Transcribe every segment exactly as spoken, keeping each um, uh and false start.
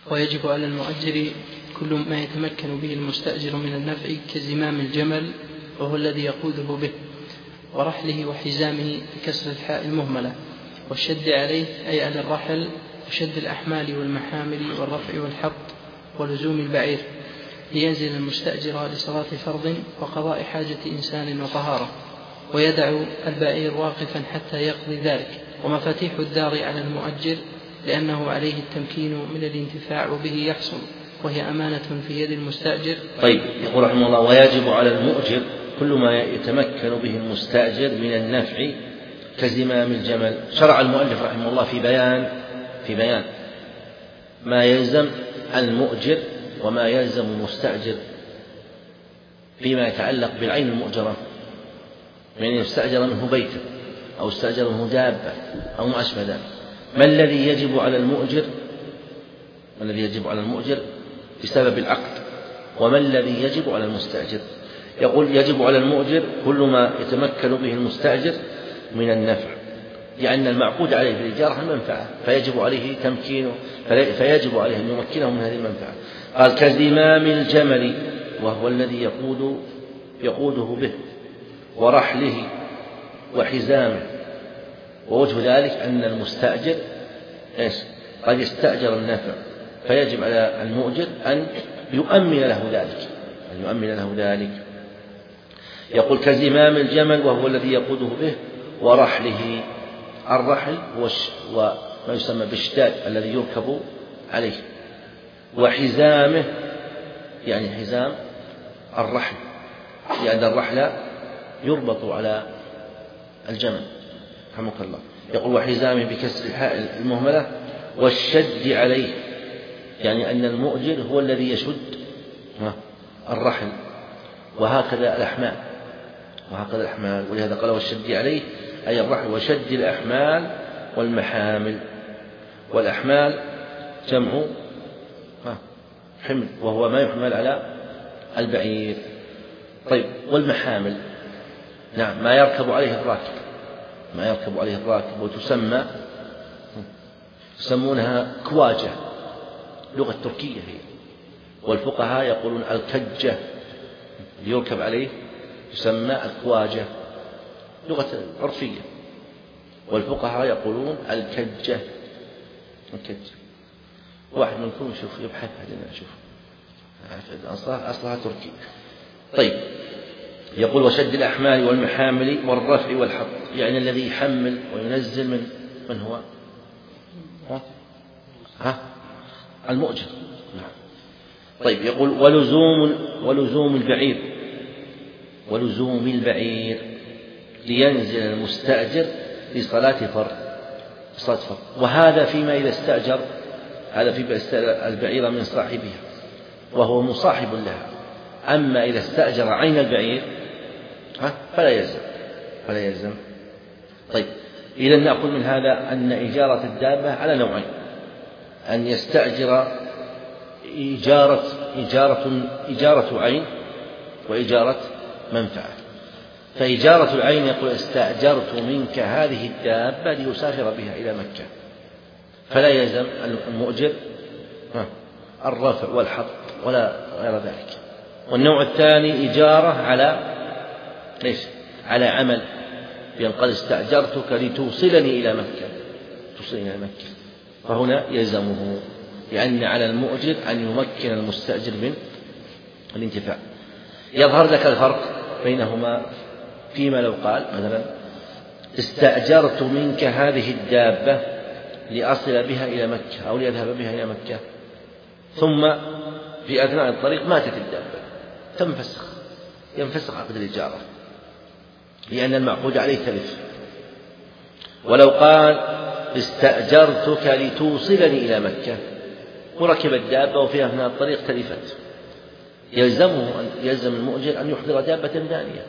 ويجب على المؤجر كل ما يتمكن به المستأجر من النفع كزمام الجمل وهو الذي يقوده به، ورحله وحزامه بكسر الحاء المهملة، والشد عليه أي على الرحل، وشد الأحمال والمحامل والرفع والحط، ولزوم البعير لينزل المستأجر لصلاة فرض وقضاء حاجة إنسان وطهارة، ويدع البعير واقفا حتى يقضي ذلك. ومفاتيح الدار على المؤجر لأنه عليه التمكين من الانتفاع به يحصل، وهي أمانة في يد المستأجر. طيب، يقول رحمه الله: ويجب على المؤجر كل ما يتمكن به المستأجر من النفع كزمام الجمل. شرع المؤلف رحمه الله في بيان في بيان ما يلزم المؤجر وما يلزم المستأجر فيما يتعلق بالعين المؤجرة، من يستأجر منه بيتا أو استأجر منه دابة أو ما أشبه ذلك. ما الذي يجب على المؤجر ما الذي يجب على المؤجر بسبب العقد، وما الذي يجب على المستأجر؟ يقول: يجب على المؤجر كل ما يتمكن به المستأجر من النفع، لأن المعقود عليه في الإجارة المنفعة، فيجب عليه تمكينه فيجب عليه أن يمكنه من هذه المنفعة. قال: كزمام الجمل وهو الذي يقود يقوده به، ورحله وحزامه. ووجه ذلك أن المستأجر قد يستأجر النفع، فيجب على المؤجر أن يؤمن له ذلك أن يؤمن له ذلك. يقول: كزمام الجمل وهو الذي يقوده به، ورحله. الرحل هو ما يسمى بالشداد الذي يركب عليه، وحزامه يعني حزام الرحل، لأن الرحل يربط على الجمل رحمك الله. يقول: وحزامه بكسر الحاء المهملة، والشد عليه، يعني أن المؤجر هو الذي يشد الرحل، وهكذا الأحمال وهكذا الأحمال ولهذا قال: والشد عليه أي الرحل، وشد الأحمال والمحامل. والأحمال جمع حمل، وهو ما يحمل على البعير. طيب، والمحامل نعم ما يركب عليه الراكب ما يركب عليه الراكب وتسمى يسمونها كواجة، لغة تركية هي، والفقهاء يقولون الكجة ليركب عليه يسمى الكواجة، لغة عرفية، والفقهاء يقولون الكجة الكجة. واحد منكم يشوف يبحث لنا شوف أصلها أصلها تركي. طيب، يقول: وشد الأحمال والمحامل والرفع والحط، يعني الذي يحمل وينزل من من هو ها, ها؟ المؤجر. نعم. طيب، يقول: ولزوم ولزوم البعير ولزوم البعير لينزل المستأجر لصلاة فرض صلاة فرض. وهذا فيما إذا استأجر هذا في البعير من صاحبها وهو مصاحب لها. أما إذا استأجر عين البعير فلا يلزم فلا يلزم طيب، إذا نأخذ من هذا أن إجارة الدابة على نوعين: أن يستأجر إجارة إجارة إجارة عين وإجارة منفعة. فإجارة العين يقول: استأجرت منك هذه الدابة ليسافر بها إلى مكة، فلا يلزم المؤجر الرفع والحط ولا غير ذلك. والنوع الثاني إجارة على ليش؟ على عمل، بأن قد استأجرتك لتوصلني إلى مكة توصلني إلى مكة فهنا يلزمه، لأن على المؤجر أن يمكن المستأجر من الانتفاع. يظهر لك الفرق بينهما فيما لو قال مثلا: استأجرت منك هذه الدابة لأصل بها إلى مكة أو لأذهب بها إلى مكة، ثم في أثناء الطريق ماتت الدابة، تنفسخ ينفسخ عقد الإجارة، لأن المعقود عليه تلف. ولو قال: استأجرتك لتوصلني إلى مكة، وركب الدابة وفي أثناء الطريق تلفت، يلزمه يلزم المؤجر أن يحضر دابة ثانية،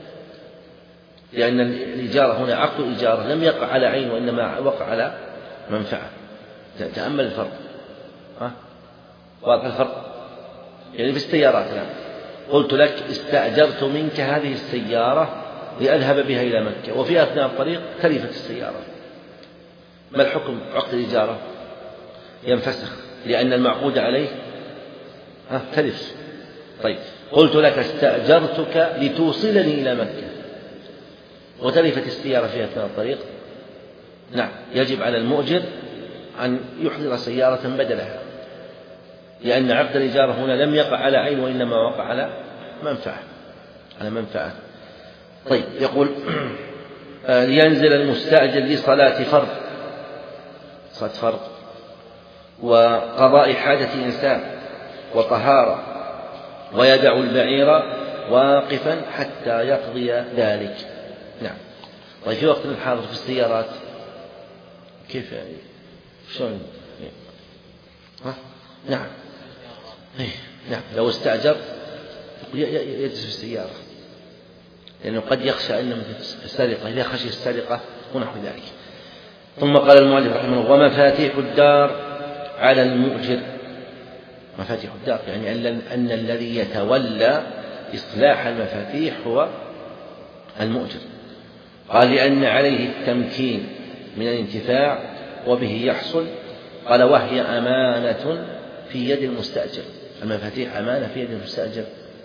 لأن الإجارة هنا عقد الإجارة لم يقع على عين وإنما وقع على منفعة. تأمل الفرق. ها؟ واضح الفرق؟ يعني في السيارات الآن قلت لك: استأجرت منك هذه السيارة لأذهب بها إلى مكة، وفي أثناء الطريق تلفت السيارة، ما الحكم عقد الإجارة؟ ينفسخ لأن المعقود عليه ها تلف. طيب قلت لك استأجرتك لتوصلني إلى مكة وتلفت السيارة في أثناء الطريق، نعم يجب على المؤجر أن يحضر سيارة بدلها، لأن عقد الإجارة هنا لم يقع على عين وإنما وقع على منفعة على منفعة. طيب يقول لينزل المستأجر لصلاة فرض صلاة فرض وقضاء حاجة إنسان وطهارة، ويدع البعير واقفا حتى يقضي ذلك. نعم. طيب في وقت الحاضر في السيارات كيف يعني شلون؟ ها؟ نعم. إيه؟ نعم لو استأجر يجلس في السيارة، لأنه قد يخشى أن السرقة إذا خشي السرقة ونحو ذلك. ثم قال المؤلف رحمه الله ومفاتيح الدار على المؤجر. مفاتيح الدار يعني أن الذي يتولى إصلاح المفاتيح هو المؤجر. قال لأن عليه التمكين من الانتفاع وبه يحصل. قال وهي أمانة في يد المستأجر، المفاتيح أمانة في يد المستأجر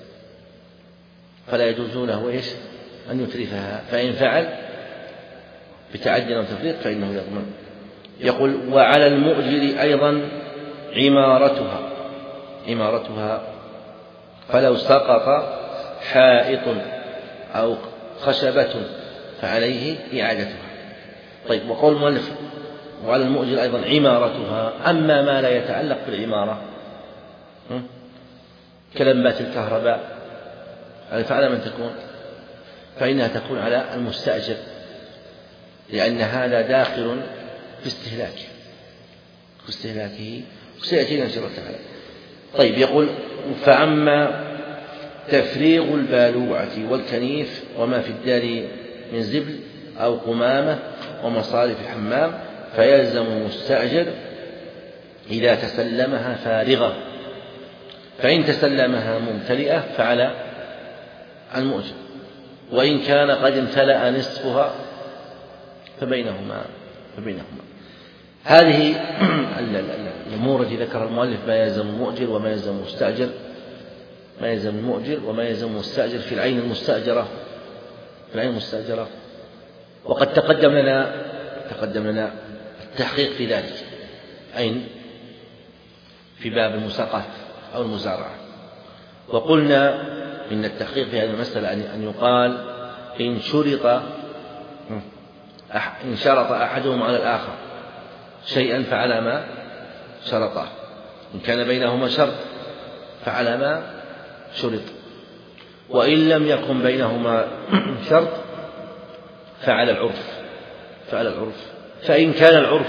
فلا يجوز له إيش أن يترفها، فإن فعل بتعدي أو تفريط فإنه يضمن. يقول وعلى المؤجر أيضا عمارتها عمارتها فلو سقط حائط أو خشبة فعليه إعادتها. طيب وقول المؤلف وعلى المؤجر أيضا عمارتها، أما ما لا يتعلق بالعمارة كلمبات الكهرباء فعلى من تكون؟ فإنها تكون على المستأجر، لأن هذا داخل في استهلاكه في استهلاكه وسيأتينا إن شاء الله تعالى. طيب يقول فأما تفريغ البالوعة والكنيف وما في الدار من زبل أو قمامة ومصارف الحمام فيلزم المستأجر إذا تسلمها فارغة، فإن تسلمها ممتلئة فعلى المؤجر، وإن كان قد امتلأ نصفها فبينهما فبينهما هذه الأمور التي ذكر المؤلف ما يلزم المؤجر وما يلزم المستأجر ما يلزم المؤجر وما يلزم المستأجر في العين المستأجرة في العين المستأجرة وقد تقدم لنا تقدم لنا التحقيق في ذلك، أين في باب المساقات أو المزارعة. وقلنا إن التحقيق في هذه المسألة أن يقال إن شرط إن شرط أحدهم على الآخر شيئا فعلى ما شرطه، إن كان بينهما شرط فعلى ما شرط، وإن لم يكن بينهما شرط فعلى العرف فعلى العرف فإن كان العرف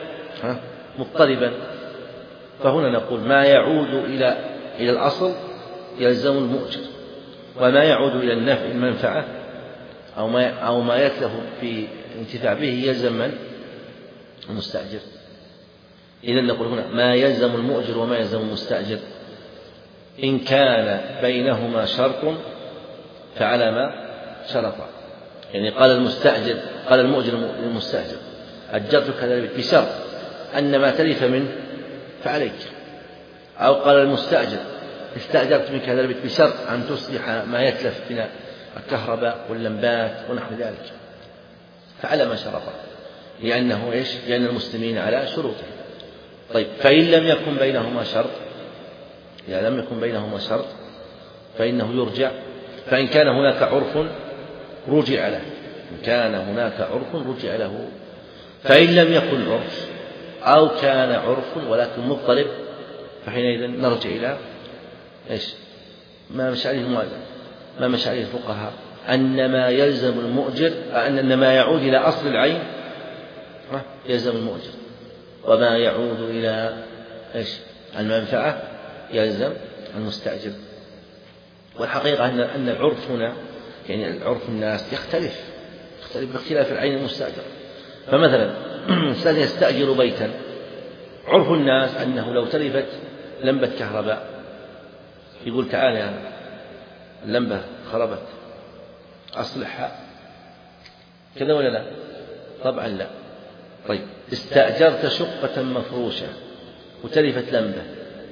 مضطربا فهنا نقول ما يعود إلى إلى الأصل يلزم المؤجر، وما يعود إلى النفع المنفعة أو ما أو ما يتلف في الانتفاع به يلزم من المستأجر. إذن نقول هنا ما يلزم المؤجر وما يلزم المستأجر إن كان بينهما شرط فعلى ما شرط. يعني قال المستأجر قال المؤجر للمستأجر أجرتك هذا البيت بشرط أن ما تلف منه فعليك، أو قال المستأجر استأجرت منك هذا البيت بشرط أن تصلح ما يتلف من الكهرباء واللمبات ونحو ذلك فعلى ما شرط، لأنه إيش؟ لأن المسلمين على شروطه. طيب فإن لم يكن بينهما شرط إذا لم يكن بينهما شرط فإنه يرجع، فإن كان هناك عرف رجع له إن كان هناك عرف رجع له فإن لم يكن عرف أو كان عرف ولكن مضطرب فحينئذ نرجع إلى إيش؟ ما مشى عليه ما مشى عليه الفقهاء أن ما يلزم المؤجر أن ما يعود إلى أصل العين يلزم المؤجر، وما يعود إلى إيش؟ المنفعة يلزم المستأجر. والحقيقة أن أن العرف هنا يعني عرف الناس يختلف يختلف باختلاف العين المستأجر. فمثلا إنسان يستأجر بيتا عرف الناس أنه لو تلفت لمبة كهرباء يقول تعال يا اللمبة خربت أصلحها كذا ولا لا؟ طبعا لا. طيب استأجرت شقة مفروشة وتلفت لمبة،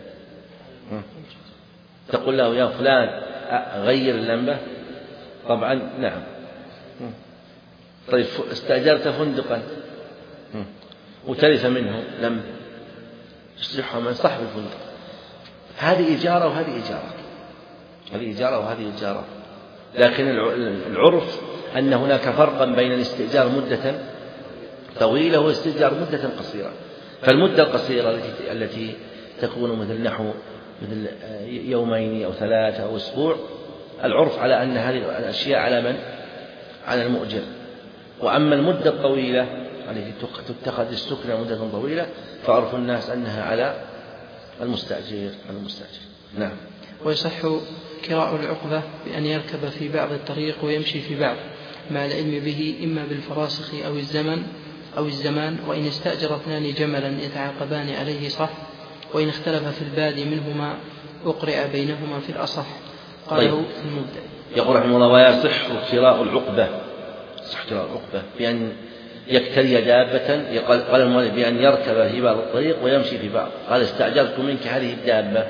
تقول له يا فلان غير اللمبة؟ طبعا نعم. طيب استأجرت فندقا وتلف منه لمبة، تصلحها من صاحب الفندق. هذه إجارة وهذه إجارة، هذه إجارة وهذه إجارة. لكن العرف أن هناك فرقا بين الاستئجار مدة طويلة والاستئجار مدة قصيرة. فالمدة القصيرة التي التي تكون مثل نحو مثل يومين أو ثلاثة أو أسبوع، العرف على أن هذه الأشياء على من؟ على المؤجر. وأما المدة الطويلة التي تتخذ السكنة مدة طويلة فعرف الناس أنها على المستأجر على المستأجر. نعم. ويصح كراء العقبة بأن يركب في بعض الطريق ويمشي في بعض مع العلم به إما بالفراسخ أو الزمن أو الزمان. وإن استأجر اثنان جملا يتعاقبان عليه صح، وإن اختلف في البادي منهما أقرع بينهما في الأصح. قاله طيب. في المبدأ. يقول رحمه الله: ويصح كراء العقبة، صح كراء العقبة بأن يكتري دابة. قال المؤلف بأن يركب في بعض الطريق ويمشي في بعض. قال: استأجرت منك هذه الدابة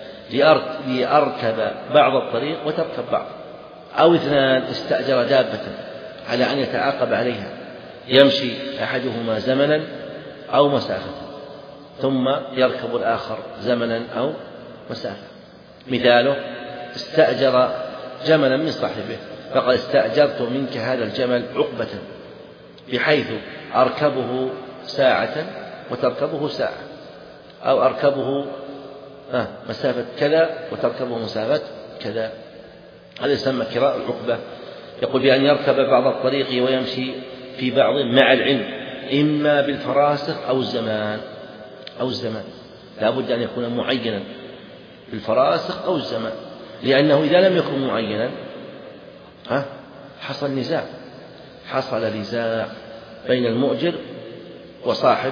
لأركب بعض الطريق وتركب بعض. أو اثنان استأجر دابة على أن يتعاقب عليها، يمشي أحدهما زمنا أو مسافة ثم يركب الآخر زمنا أو مسافة. مثاله: استأجر جملا من صاحبه فقال: استأجرت منك هذا الجمل عقبة، بحيث أركبه ساعة وتركبه ساعة، أو أركبه آه مسافة كذا وتركبه مسافة كذا. هذا يسمى كراء العقبة. يقول بأن يركب بعض الطريق ويمشي في بعض مع العلم إما بالفراسخ أو الزمان أو الزمان. لا بد أن يكون معينا بالفراسخ أو الزمان، لأنه إذا لم يكن معينا ها حصل نزاع، حصل نزاع بين المؤجر وصاحب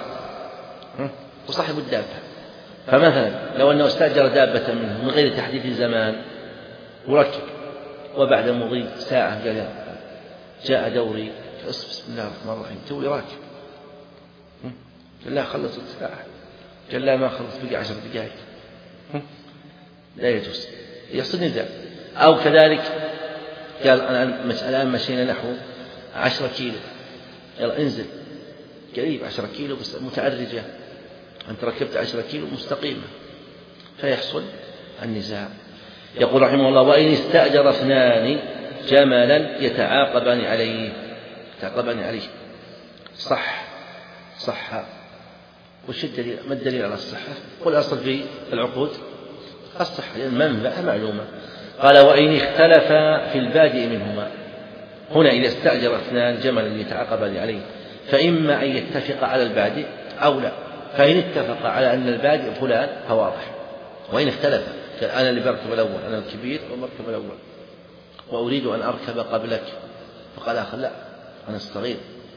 وصاحب الدابة. فمثلا لو أنه استأجر دابة منه من غير تحديد الزمان وركب، وبعد مضي ساعة جاء جاء دوري بسم الله الرحمن الرحيم توي راكب، قال لا خلصت ساعة، قال لا ما خلص بقي عشر دقائق، لا يجوز، يحصل نزاع. أو كذلك قال أنا الآن مشينا نحو عشرة كيلو، يلا انزل قريب عشرة كيلو بس متعرجة، أنت ركبت عشرة كيلو مستقيمة، فيحصل النزاع. يقول رحمه الله: وإن استأجر اثنان جملا يتعاقبان عليه يتعاقبان عليه صح صح. وش الدليل؟ ما الدليل على الصحة؟ والأصل في العقود الصحة، لأن المنفعة معلومة. قال: وإن اختلف في البادئ منهما. هنا إذا استأجر اثنان جملا يتعاقبان عليه فإما أن يتفق على البادئ أو لا. فإن اتفق على أن البادئ فلان فواضح. وإن اختلف قال: أنا اللي بركب الأول، أنا الكبير ومركب الأول وأريد أن أركب قبلك، فقال آخر: لا أنا الصغير،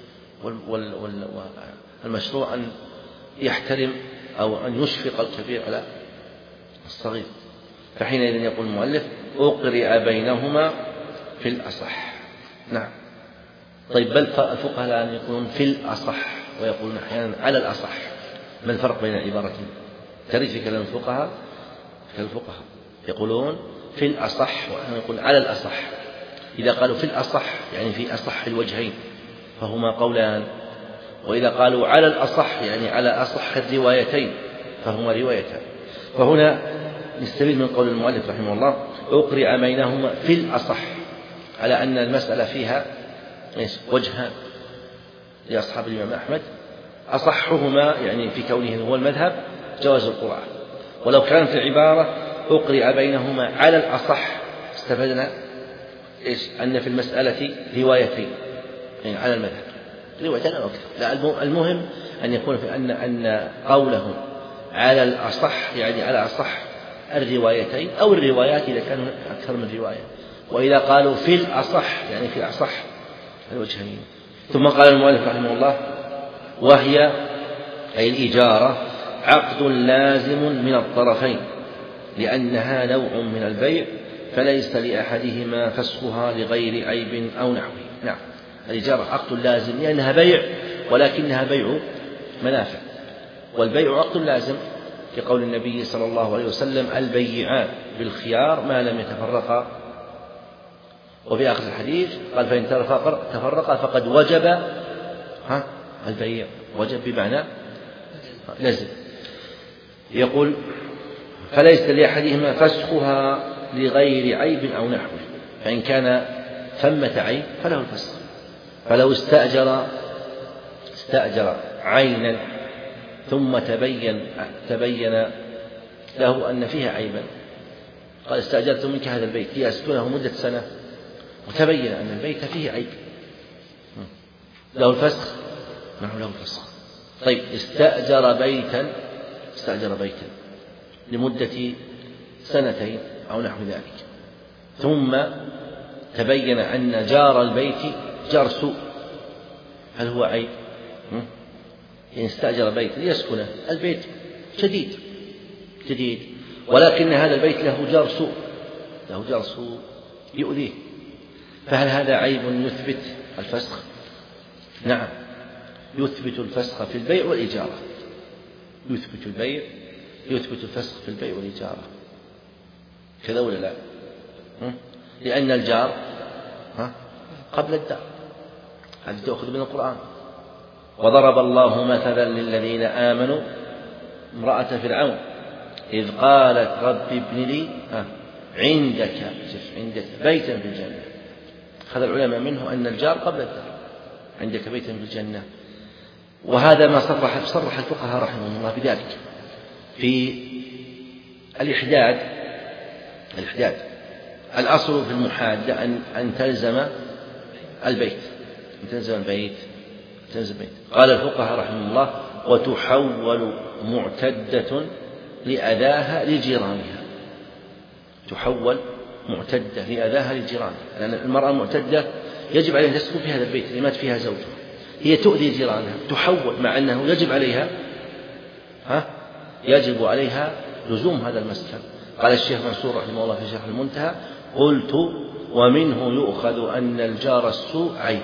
والمشروع أن يحترم أو أن يشفق الكبير على الصغير. فحينئذ يقول المؤلف: أقرع بينهما في الأصح. نعم. طيب بل الفقهاء الآن يقولون في الأصح ويقولون أحيانا على الأصح. ما الفرق بين العبارتين؟ تريد في كلام الفقهاء الفقهاء يقولون في الأصح وأحيانا يقول على الأصح. إذا قالوا في الأصح يعني في أصح الوجهين فهما قولان، وإذا قالوا على الأصح يعني على أصح الروايتين فهما روايتان. فهنا نستفيد من قول المؤلف رحمه الله: أقرع بينهما في الأصح، على أن المسألة فيها وجهان لأصحاب الإمام أحمد، أصحهما يعني في كونه هو المذهب جواز القرعة. ولو كانت العبارة أقرع بينهما على الأصح استفدنا إيش؟ أن في المسألة روايتين، يعني على المذهب روايتين أو أكثر. لا، المهم أن يكون في أن أن قولهم على الأصح يعني على أصح الروايتين أو الروايات إذا كانوا أكثر من رواية. وإذا قالوا في الأصح يعني في أصح الوجهين. ثم قال المؤلف رحمه الله: وهي أي الإجارة عقد لازم من الطرفين، لأنها نوع من البيع فليس لأحدهما فسخها لغير عيب أو نحوه. نعم، الإجارة عقد لازم لأنها بيع ولكنها بيع منافع، والبيع عقد لازم لقول النبي صلى الله عليه وسلم البيعان بالخيار ما لم يتفرقا. وفي آخر الحديث قال فإن تفرقا فقد وجب ها البيع، وجب بمعنى لزم. يقول فليس لأحدهما فسخها لغير عيب أو نحوه، فإن كان ثمة عيب فله الفسخ. فلو استأجر استأجر عينا ثم تبين تبين له أن فيها عيبا، قال استأجرت منك هذا البيت لأسكنه مدة سنة وتبين أن البيت فيه عيب، له الفسخ؟ نعم له الفسخ. طيب استأجر بيتا استأجر بيتا لمدة سنتين أو نحو ذلك، ثم تبين أن جار البيت جار سوء، هل هو عيب؟ إن استأجر بيت ليسكنه، البيت جديد جديد ولكن هذا البيت له جار سوء، له جار سوء يؤذيه، فهل هذا عيب يثبت الفسخ؟ نعم يثبت الفسخ في البيع والإجارة، يثبت البيع يثبت الفسخ في البيع والإجارة، كذا ولا لا؟ لأن الجار قبل الدار، هذه تأخذ من القرآن. وضرب الله مثلا للذين آمنوا امرأة فرعون إذ قالت رب ابن لي عندك عندك بيتا في الجنة. أخذ العلماء منه أن الجار قبل الدار، عندك بيتا في الجنة. وهذا ما صرح صرح الفقهاء رحمهم الله بذلك في الإحداد. الإحداد الأصل في المحادة أن أن تلزم البيت، أن تلزم البيت تلزم البيت. قال الفقهاء رحمهم الله وتحول معتدة لأذاها لجيرانها، تحول معتدة لأذاها لجيرانها، لأن المرأة المعتدة يجب عليها أن تسكن في هذا البيت اللي مات فيها زوجها، هي تؤذي جيرانها، تحول مع أنه يجب عليها ها يجب عليها لزوم هذا المسكن. قال الشيخ منصور رحمه الله في شرح المنتهى قلت ومنه يؤخذ أن الجار السوء عيب،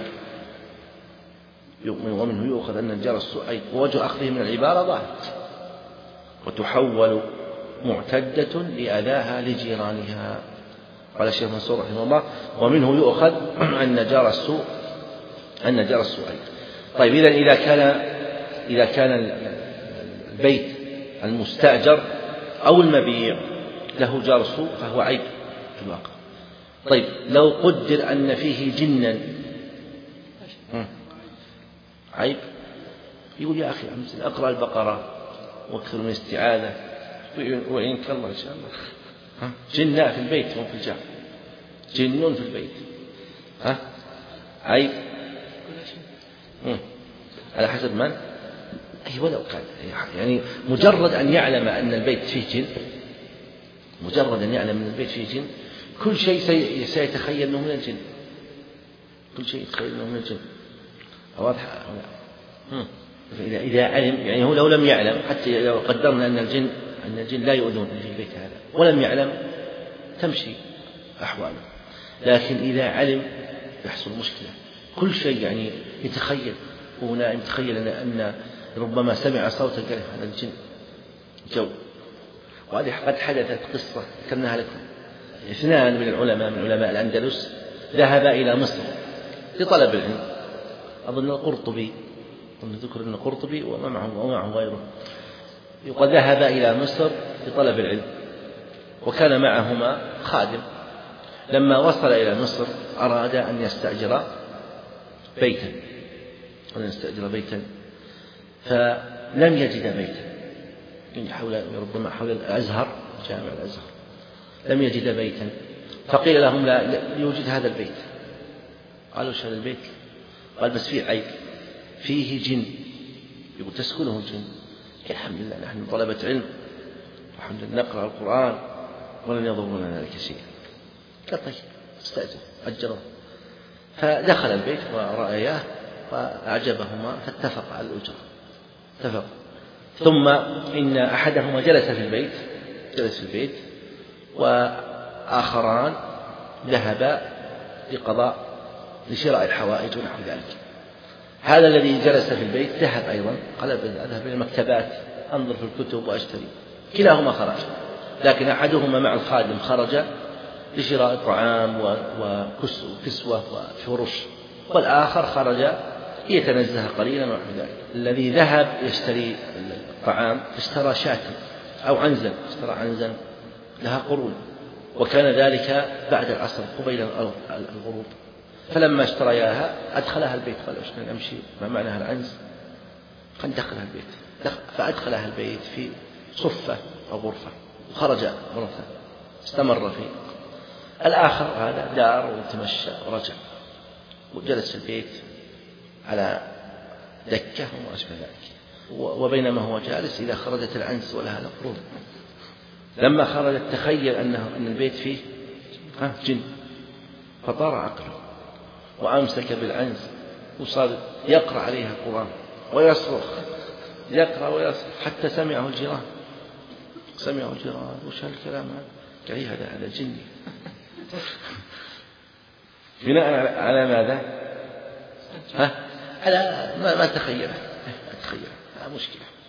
ومنه يؤخذ أن الجار السوء عيب، ووجه أخذه من العبارة ظاهر. وتحول معتدة لأذاها لجيرانها. قال الشيخ منصور رحمه الله ومنه يؤخذ أن جار السوء أن جار السوء عيب. طيب إذا إذا كان إذا كان البيت المستأجر أو المبيع له جار سوء فهو عيب في الواقع. طيب لو قدر أن فيه جنا عيب، يقول يا أخي أقرأ البقرة واكثر من استعاذة وإنك الله إن شاء الله، جناء في البيت مو في الجار، جنون في البيت، ها عيب على حسب من أي ولو كان، يعني مجرد أن يعلم أن البيت فيه جن، مجرد أن يعلم أن البيت فيه جن كل شيء سيتخيل أنه من الجن، كل شيء يتخيل أنه من الجن. واضح؟ إذا إذا علم، يعني هو لو لم يعلم، حتى لو قدرنا أن الجن أن الجن لا يؤذون في البيت هذا ولم يعلم تمشي أحواله، لكن إذا علم يحصل مشكلة. كل شيء يعني يتخيل، هنا يتخيل أن أن ربما سمع صوتا قال هذا الجن جو. وهذه قد حدثت قصة ذكرناها لكم. اثنان من العلماء من علماء الأندلس ذهبا إلى مصر لطلب العلم، أظن القرطبي، أظن ذكر أن القرطبي ومعه ومعه غيره، يقول ذهبا إلى مصر لطلب العلم وكان معهما خادم. لما وصل إلى مصر أراد أن يستأجر بيتا أن يستأجر بيتا فلم يجد بيتا، حول ربما حول الأزهر، جامع الأزهر، لم يجد بيتا، فقيل لهم لا يوجد هذا البيت. قالوا ايش هذا البيت؟ قال بس فيه عيب، فيه جن، يقول تسكنه الجن. الحمد لله نحن طلبة علم، الحمد لله نقرأ القرآن ولن يضرنا ذلك شيء. قال طيب استأجر، أجره، فدخل البيت ورأياه وأعجبهما فاتفق على الأجرة، اتفق. ثم إن أحدهما جلس في البيت جلس في البيت وآخران ذهبا لقضاء لشراء الحوائج ونحو ذلك. هذا الذي جلس في البيت ذهب أيضا، قال أذهب إلى المكتبات أنظر في الكتب وأشتري. كلاهما خرج، لكن أحدهما مع الخادم خرج لشراء طعام وكسوة وفرش، والآخر خرج ليتنزه قليلا ونحو ذلك. الذي ذهب يشتري الطعام اشترى شاة أو عنزا، اشترى عنزا لها قرون، وكان ذلك بعد العصر قبيل الغروب، فلما اشترياها أدخلها البيت، قال أشتري أمشي ما معناها العنز، قد دخلها البيت، فأدخلها البيت في صفة أو غرفة وخرج غرفة استمر فيه. الآخر هذا دار وتمشى ورجع وجلس في البيت على دكة وما أشبه ذلك، وبينما هو جالس إذا خرجت العنز ولها القرون. لما خرجت تخيل أنه أن البيت فيه جن، فطار عقله وأمسك بالعنز وصار يقرأ عليها القرآن ويصرخ، يقرأ ويصرخ حتى سمعه الجيران، سمعه الجيران وش هالكلام هذا؟ قال هذا هذا جني. بناء على ماذا؟ ها؟ على ما, ما تخيله، تخيله، لا مشكلة.